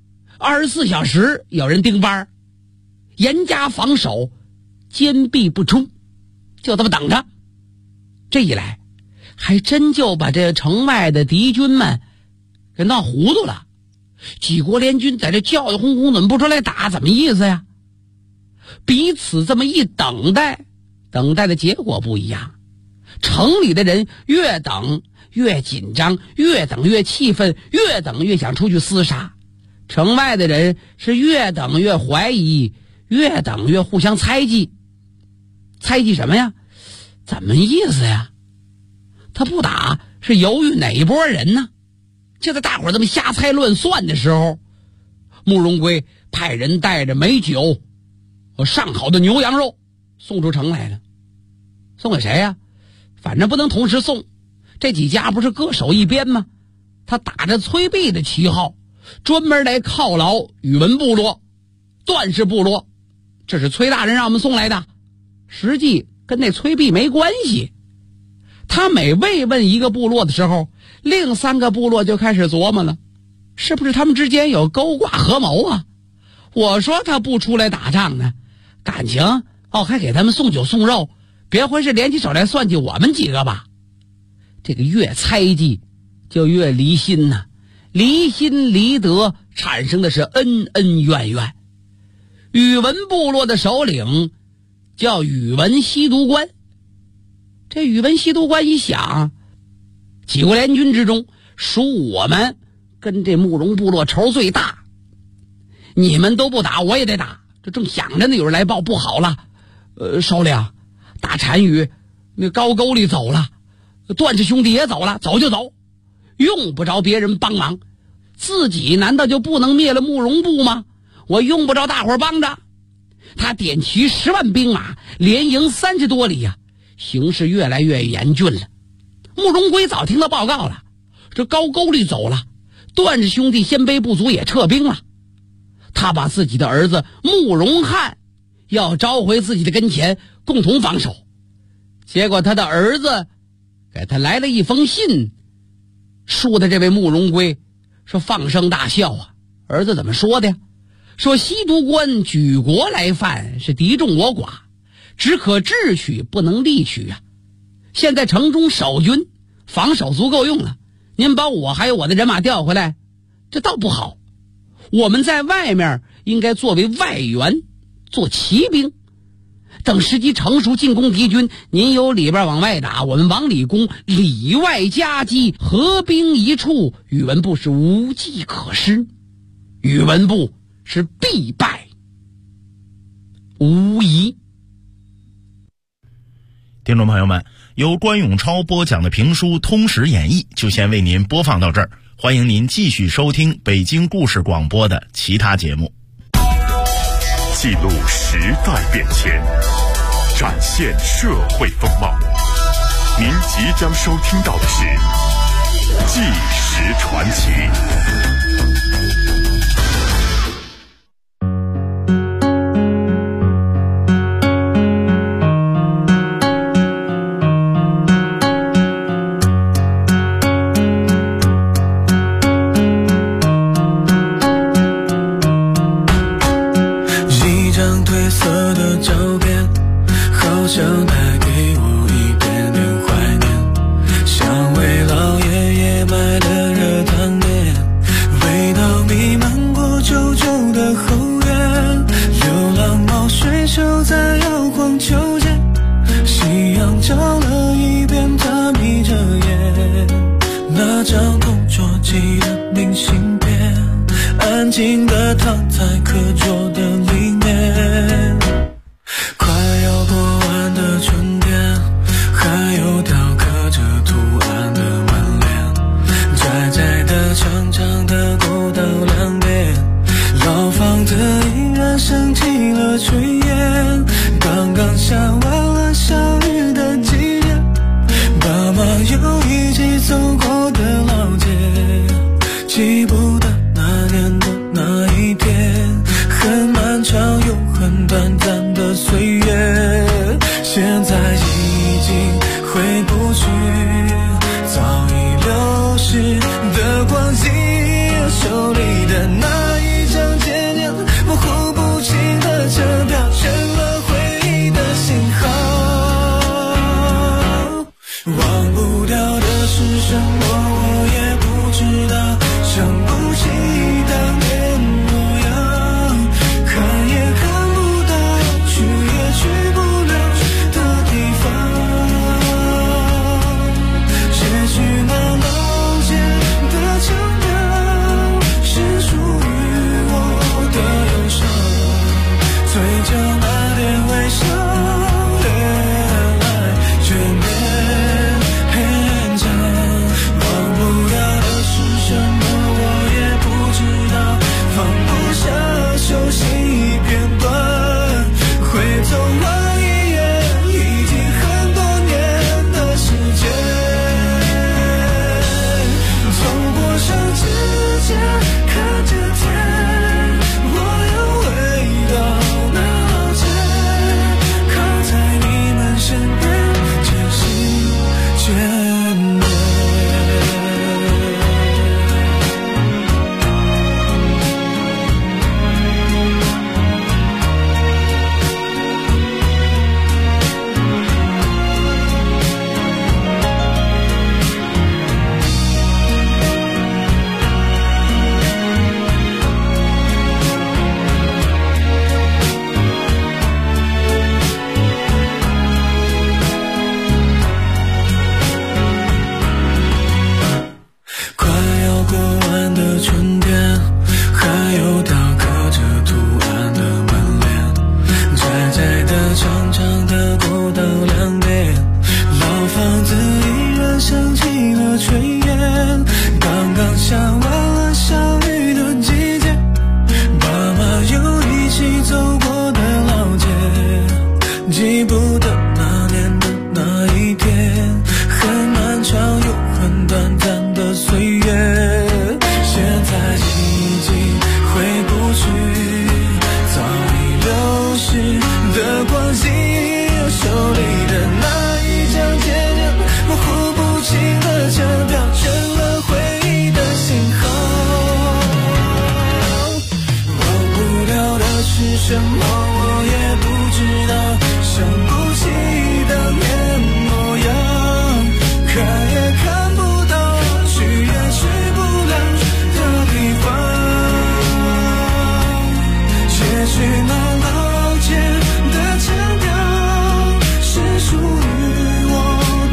，24小时有人盯班，严加防守，坚壁不出，就这么等着。这一来还真就把这城外的敌军们给闹糊涂了。几国联军在这叫叫轰轰，怎么不出来打？怎么意思呀？彼此这么一等待，等待的结果不一样。城里的人越等越紧张，越等越气愤，越等越想出去厮杀。城外的人是越等越怀疑，越等越互相猜忌。猜忌什么呀？怎么意思呀？他不打是犹豫哪一波人呢？就在大伙这么瞎猜乱算的时候，慕容归派人带着美酒和上好的牛羊肉送出城来了。送给谁呀？反正不能同时送，这几家不是各守一边吗？他打着崔璧的旗号，专门来犒劳宇文部落、段氏部落，这是崔大人让我们送来的，实际跟那崔璧没关系。他每慰问一个部落的时候，另3个部落就开始琢磨了，是不是他们之间有勾挂合谋啊？我说他不出来打仗呢，感情还给他们送酒送肉，别会是联起手来算计我们几个吧？这个越猜忌就越离心呐，离心离德产生的是恩恩怨怨。宇文部落的首领叫宇文西都官，这宇文西都官一想，几国联军之中属我们跟这慕容部落仇最大，你们都不打我也得打。这正想着呢，有人来报，不好了，首领大单于那高句丽走了，段氏兄弟也走了，走就走，用不着别人帮忙，自己难道就不能灭了慕容部吗？我用不着大伙帮着。他点齐10万兵马，连营30多里呀，形势越来越严峻了。慕容归早听到报告了，这高句丽走了，段氏兄弟鲜卑部族也撤兵了。他把自己的儿子慕容翰要召回自己的跟前，共同防守。结果他的儿子给他来了一封信，说的这位慕容归说放声大笑啊。儿子怎么说的呀？说西都官举国来犯，是敌众我寡，只可智取不能力取啊。现在城中守军防守足够用了，您把我还有我的人马调回来，这倒不好。我们在外面应该作为外援，做骑兵，等时机成熟进攻敌军，您由里边往外打，我们往里攻，里外夹击，合兵一处，宇文部是无计可施，宇文部是必败无疑。 听众朋友们，由关永超播讲的评书《通史演义》就先为您播放到这儿，欢迎您继续收听北京故事广播的其他节目。 记录时代变迁，展现社会风貌。您即将收听到的是《纪实传奇》。 安静地躺在课桌的里面。快要过完的春天，还有雕刻着图案的门帘，窄窄的长长的过道两边，老房子依然升起了炊烟。刚刚下完了小雨的季节，爸妈又一起走过的老街，记不得那年的那一天，很漫长又很短暂的岁月，现在已经回不去早已流逝的光景，手里的那一张渐渐模糊不清的车票，成了回忆的信号。忘不掉的是什么我也不知道，想不起当年模样，看也看不到，去也去不了的地方。也许那老街的腔调是属于我的忧伤，嘴角那点微笑越来越勉强。忘不掉的是什么我也不知道，放不下熟悉片段，回头望一眼已经很多年的时间，走过上指尖看着天，我又回到那老街，靠在你们身边渐行渐远。快要过完的春天，还有雕刻着图案的门帘，窄窄的长长的过道两边，老房子依然升起了炊烟。刚刚下完了小雨的季节，爸妈又一起走过的老街，记不得那年的那一天，很漫长又很短暂的岁月，现在已经回不去早已流逝的光景，手里的那一张渐渐模糊不清的车票，成了回忆的信号。忘不了的是什么